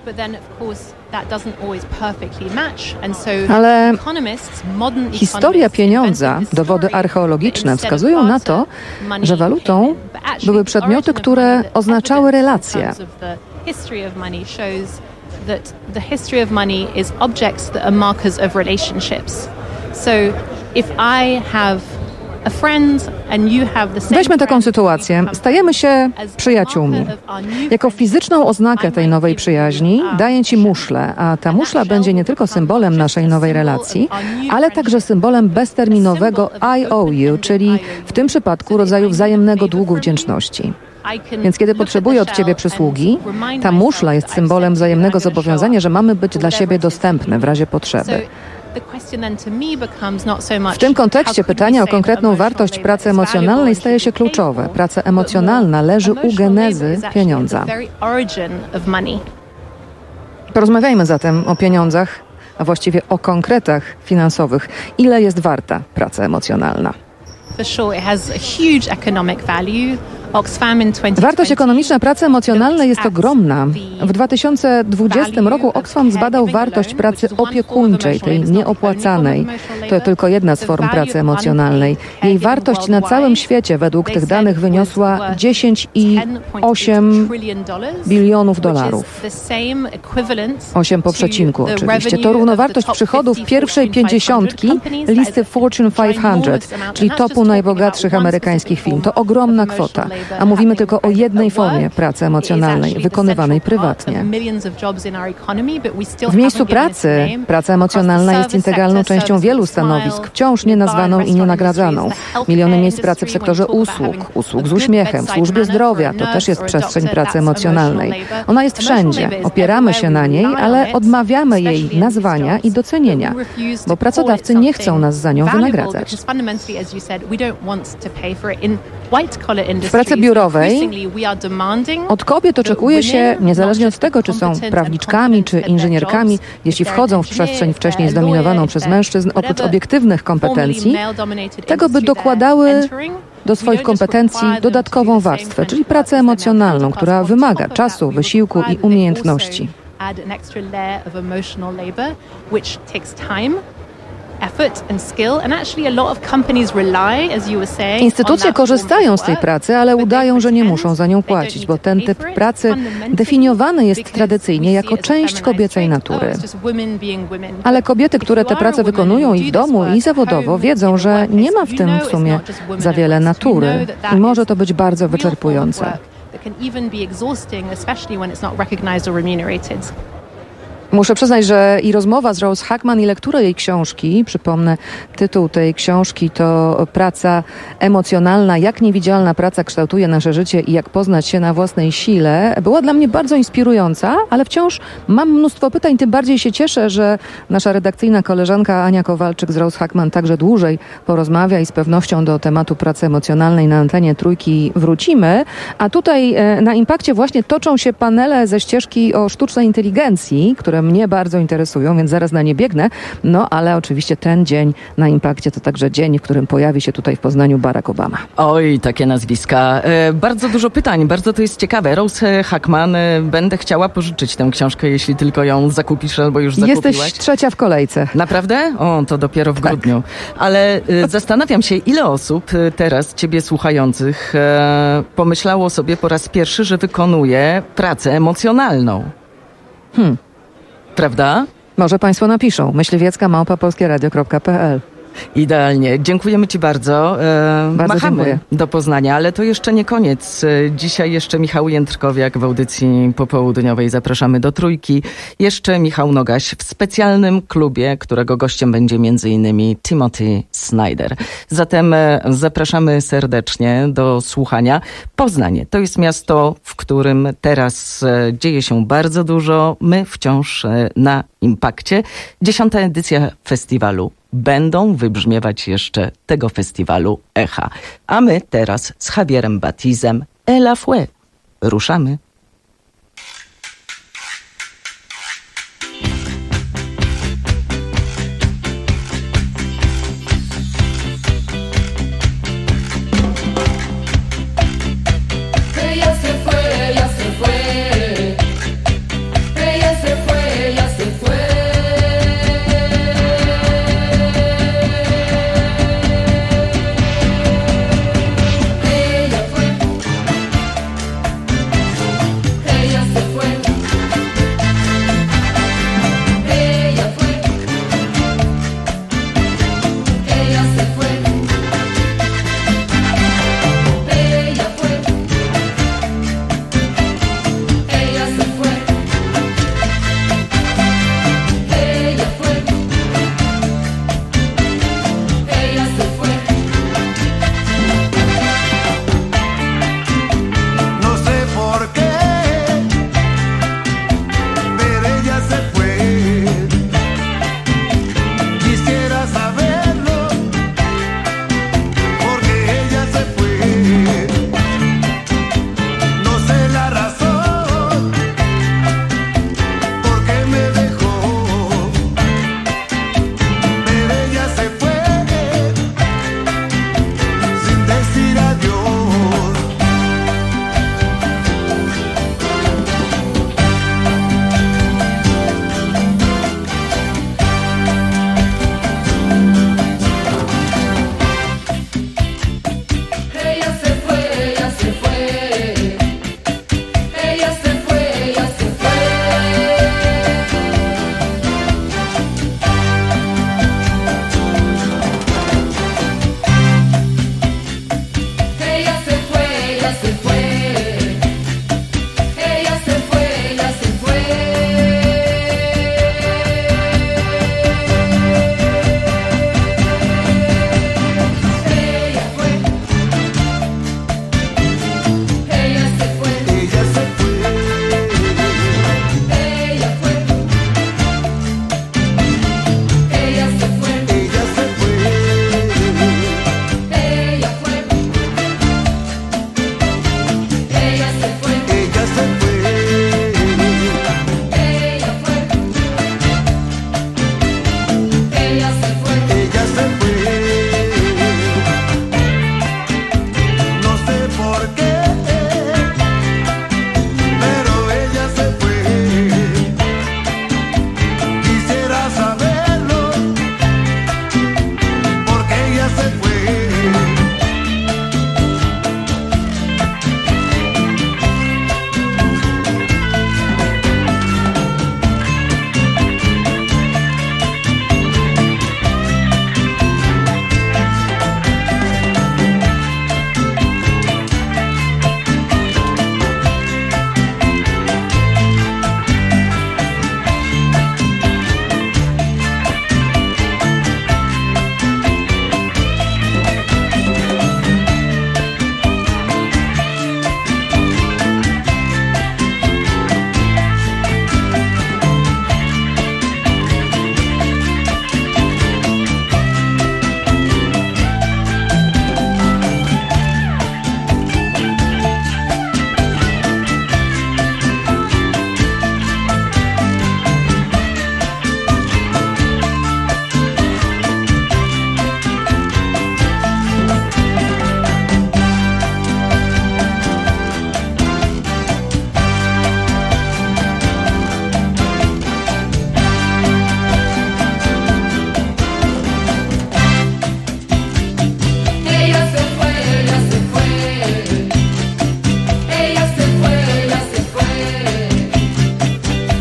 Ale historia pieniądza, dowody archeologiczne wskazują na to, że walutą były przedmioty, które oznaczały relacje. Weźmy taką sytuację. Stajemy się przyjaciółmi. Jako fizyczną oznakę tej nowej przyjaźni daję Ci muszlę, a ta muszla będzie nie tylko symbolem naszej nowej relacji, ale także symbolem bezterminowego I owe you, czyli w tym przypadku rodzaju wzajemnego długu wdzięczności. Więc kiedy potrzebuję od Ciebie przysługi, ta muszla jest symbolem wzajemnego zobowiązania, że mamy być dla siebie dostępne w razie potrzeby. W tym kontekście pytanie o konkretną wartość pracy emocjonalnej staje się kluczowe. Praca emocjonalna leży u genezy pieniądza. Porozmawiajmy zatem o pieniądzach, a właściwie o konkretach finansowych. Ile jest warta praca emocjonalna? Wartość ekonomiczna pracy emocjonalnej jest ogromna. W dwa tysiące dwudziestym roku Oxfam zbadał wartość pracy opiekuńczej, tej nieopłacanej. To tylko jedna z form pracy emocjonalnej. Jej wartość na całym świecie według tych danych wyniosła dziesięć i osiem bilionów dolarów. osiem po przecinku oczywiście. To równowartość przychodów pierwszej pięćdziesiątki listy Fortune pięćset, czyli topu najbogatszych amerykańskich firm. To ogromna kwota. A mówimy tylko o jednej formie pracy emocjonalnej, wykonywanej prywatnie. W miejscu pracy praca emocjonalna jest integralną częścią wielu stanowisk, wciąż nienazwaną i nienagradzaną. Miliony miejsc pracy w sektorze usług, usług z uśmiechem, w służbie zdrowia, to też jest przestrzeń pracy emocjonalnej. Ona jest wszędzie, opieramy się na niej, ale odmawiamy jej nazwania i docenienia, bo pracodawcy nie chcą nas za nią wynagradzać. W pracy biurowej od kobiet oczekuje się, niezależnie od tego, czy są prawniczkami, czy inżynierkami, jeśli wchodzą w przestrzeń wcześniej zdominowaną przez mężczyzn, oprócz obiektywnych kompetencji, tego, by dokładały do swoich kompetencji dodatkową warstwę, czyli pracę emocjonalną, która wymaga czasu, wysiłku i umiejętności. Instytucje korzystają z tej pracy, ale udają, że nie muszą za nią płacić, bo ten typ pracy definiowany jest tradycyjnie jako część kobiecej natury. Ale kobiety, które tę pracę wykonują i w domu, i zawodowo, wiedzą, że nie ma w tym w sumie za wiele natury i może to być bardzo wyczerpujące. Muszę przyznać, że i rozmowa z Rose Hackman, i lektura jej książki, przypomnę, tytuł tej książki to Praca emocjonalna, jak niewidzialna praca kształtuje nasze życie i jak poznać się na własnej sile, była dla mnie bardzo inspirująca, ale wciąż mam mnóstwo pytań, tym bardziej się cieszę, że nasza redakcyjna koleżanka Ania Kowalczyk z Rose Hackman także dłużej porozmawia i z pewnością do tematu pracy emocjonalnej na antenie Trójki wrócimy. A tutaj na Impakcie właśnie toczą się panele ze ścieżki o sztucznej inteligencji, które mnie bardzo interesują, więc zaraz na nie biegnę. No, ale oczywiście ten dzień na Impakcie to także dzień, w którym pojawi się tutaj w Poznaniu Barack Obama. Oj, takie nazwiska. E, bardzo dużo pytań, bardzo to jest ciekawe. Rose Hackman, e, będę chciała pożyczyć tę książkę, jeśli tylko ją zakupisz albo już zakupiłaś. Jesteś trzecia w kolejce. Naprawdę? O, to dopiero w tak. grudniu. Ale e, zastanawiam się, ile osób e, teraz, ciebie słuchających, e, pomyślało sobie po raz pierwszy, że wykonuje pracę emocjonalną. Hmm. Prawda? Może Państwo napiszą. myśliwiecka małpa polskieradio kropka p l. Idealnie. Dziękujemy Ci bardzo. E, bardzo machamy dziękuję. do Poznania, ale to jeszcze nie koniec. E, dzisiaj jeszcze Michał Jędrkowiak w audycji popołudniowej. Zapraszamy do Trójki. Jeszcze Michał Nogaś w specjalnym klubie, którego gościem będzie między innymi Timothy Snyder. Zatem e, zapraszamy serdecznie do słuchania. Poznań to jest miasto, w którym teraz e, dzieje się bardzo dużo. My wciąż e, na Impakcie. Dziesiąta edycja festiwalu. Będą wybrzmiewać jeszcze tego festiwalu echa. A my teraz z Javierem Batizem Ela Fue. Ruszamy.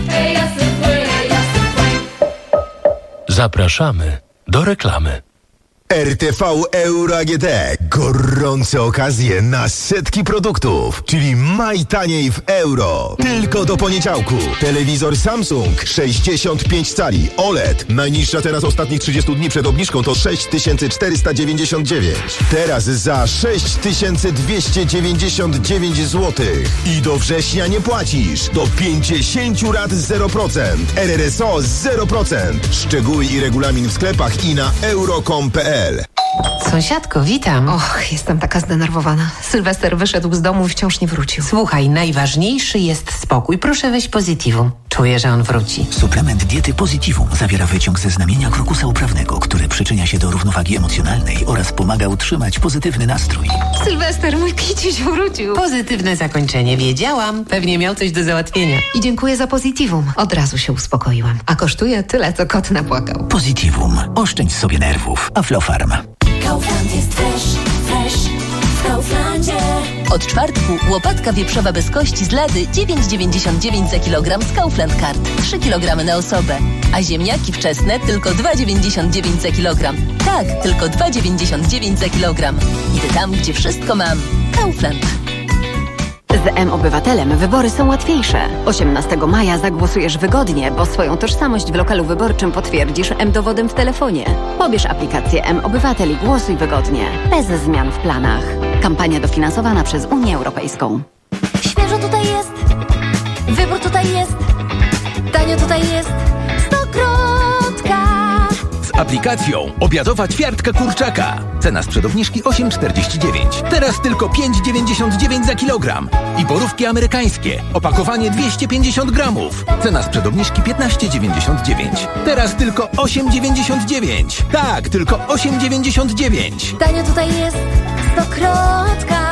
Zapraszamy do reklamy. R T V Euro A G D. Gorące okazje na setki produktów, czyli maj taniej w euro. Tylko do poniedziałku. Telewizor Samsung sześćdziesiąt pięć cali O L E D. Najniższa teraz ostatnich trzydziestu dni przed obniżką to sześć tysięcy czterysta dziewięćdziesiąt dziewięć. Teraz za sześć tysięcy dwieście dziewięćdziesiąt dziewięć złotych. I do września nie płacisz. Do pięćdziesiąt rat zero procent. R R S O zero procent. Szczegóły i regulamin w sklepach i na euro kropka com kropka p l. Sąsiadko, witam. Och, jestem taka zdenerwowana. Sylwester wyszedł z domu i wciąż nie wrócił. Słuchaj, najważniejszy jest spokój. Proszę weź Positivum. Czuję, że on wróci. Suplement diety Positivum zawiera wyciąg ze znamienia krokusa uprawnego, który przyczynia się do równowagi emocjonalnej oraz pomaga utrzymać pozytywny nastrój. Sylwester, mój kiciuś wrócił. Pozytywne zakończenie. Wiedziałam. Pewnie miał coś do załatwienia. I dziękuję za Positivum. Od razu się uspokoiłam. A kosztuje tyle, co kot napłakał. Positivum. Oszczędź sobie nerwów. Aflofarm. Kaufland jest fresh, fresh w Kauflandzie. Od czwartku łopatka wieprzowa bez kości z lady dziewięć dziewięćdziesiąt dziewięć za kilogram z Kaufland Card. trzy kilogramy na osobę. A ziemniaki wczesne tylko dwa dziewięćdziesiąt dziewięć za kilogram. Tak, tylko dwa dziewięćdziesiąt dziewięć za kilogram. Idę tam, gdzie wszystko mam. Kaufland. Z M-Obywatelem wybory są łatwiejsze. osiemnastego maja zagłosujesz wygodnie, bo swoją tożsamość w lokalu wyborczym potwierdzisz M-dowodem w telefonie. Pobierz aplikację M-Obywatel i głosuj wygodnie. Bez zmian w planach. Kampania dofinansowana przez Unię Europejską. Świeżo tutaj jest, wybór tutaj jest, tanio tutaj jest, Stokrotka. Z aplikacją obiadowa ćwiartka kurczaka. Cena sprzed obniżki osiem czterdzieści dziewięć. Teraz tylko pięć dziewięćdziesiąt dziewięć za kilogram. I borówki amerykańskie. Opakowanie dwieście pięćdziesiąt gramów. Cena sprzed obniżki piętnaście dziewięćdziesiąt dziewięć. Teraz tylko osiem dziewięćdziesiąt dziewięć. Tak, tylko osiem dziewięćdziesiąt dziewięć. Tanio tutaj jest, Stokrotka.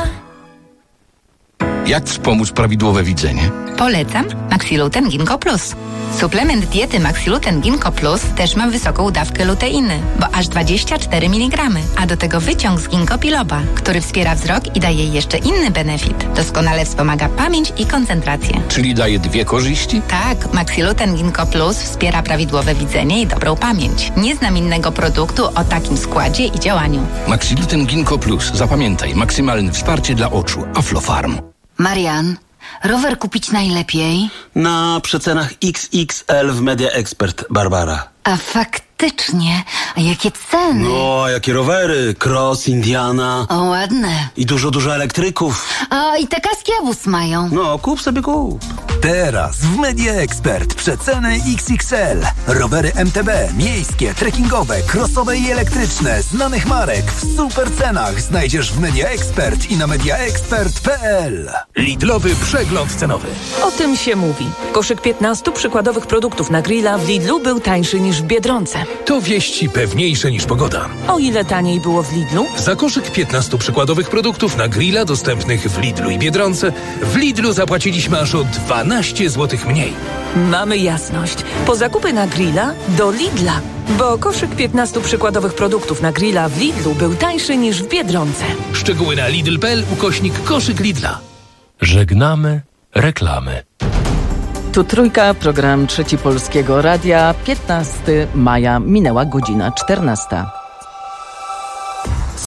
Jak wspomóc prawidłowe widzenie? Polecam Maxiluten Ginkgo Plus. Suplement diety Maxiluten Ginkgo Plus też ma wysoką dawkę luteiny, bo aż dwadzieścia cztery miligramy, a do tego wyciąg z ginkgo biloba, który wspiera wzrok i daje jeszcze inny benefit. Doskonale wspomaga pamięć i koncentrację. Czyli daje dwie korzyści? Tak, Maxiluten Ginkgo Plus wspiera prawidłowe widzenie i dobrą pamięć. Nie znam innego produktu o takim składzie i działaniu. Maxiluten Ginkgo Plus. Zapamiętaj, maksymalne wsparcie dla oczu. Aflofarm. Marian, rower kupić najlepiej? Na przecenach X X L w Media Expert, Barbara. A faktycznie, a jakie ceny? No, jakie rowery, Cross, Indiana. O, ładne. I dużo, dużo elektryków. A i te kaski obóz mają. No, kup sobie kup. Teraz w Media Expert przeceny X X L. Rowery M T B, miejskie, trekkingowe, crossowe i elektryczne, znanych marek w super cenach znajdziesz w Media Expert i na mediaexpert kropka p l. Lidlowy przegląd cenowy. O tym się mówi. Koszyk piętnastu przykładowych produktów na grilla w Lidlu był tańszy niż w Biedronce. To wieści pewniejsze niż pogoda. O ile taniej było w Lidlu? Za koszyk piętnastu przykładowych produktów na grilla dostępnych w Lidlu i Biedronce w Lidlu zapłaciliśmy aż o dwanaście złotych mniej. Mamy jasność. Po zakupy na grilla do Lidla. Bo koszyk piętnastu przykładowych produktów na grilla w Lidlu był tańszy niż w Biedronce. Szczegóły na lidl kropka p l ukośnik koszyk Lidla. Żegnamy reklamy. Tu Trójka, program Trzeci Polskiego Radia. piętnastego maja minęła godzina czternasta.